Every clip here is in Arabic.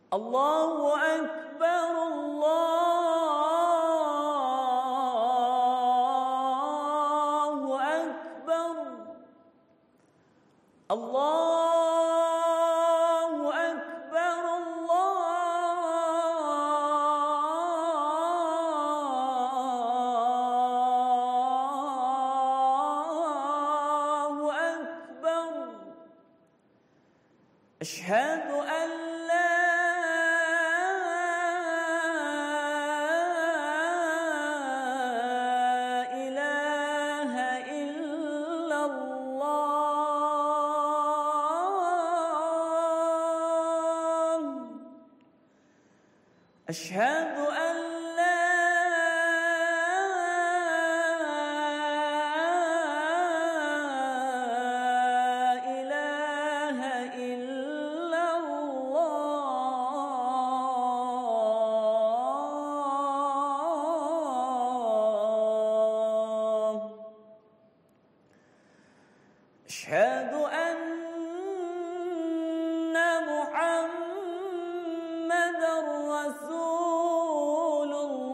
الله أكبر الله أكبر الله أكبر الله أكبر أشهد أن لا إله إلا الله أشهد أن لا إله إلا الله أشهد أن محمدًا رسول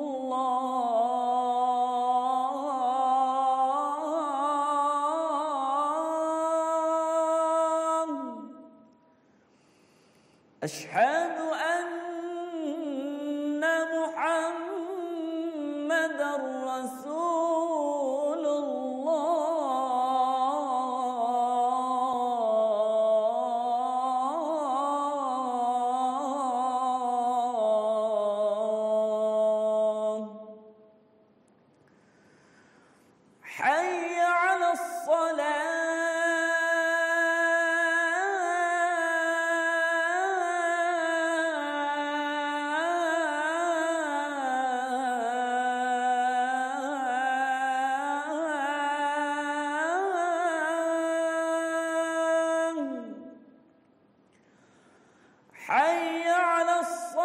الله أشهد أن محمدًا رسول الله حي على الصلاة حي على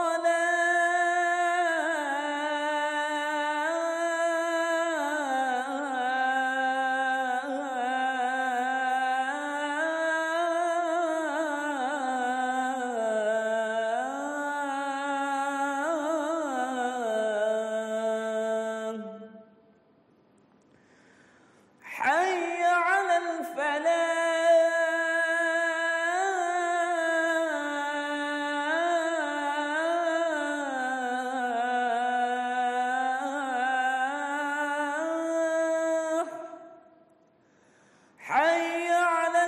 الصلاة حي على الفلاح حي على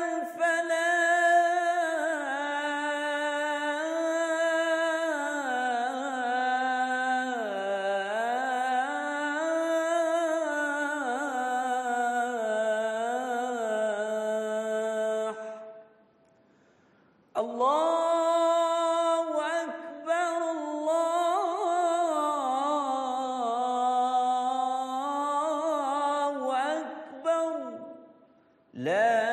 الفلاح الله أكبر الله أكبر لا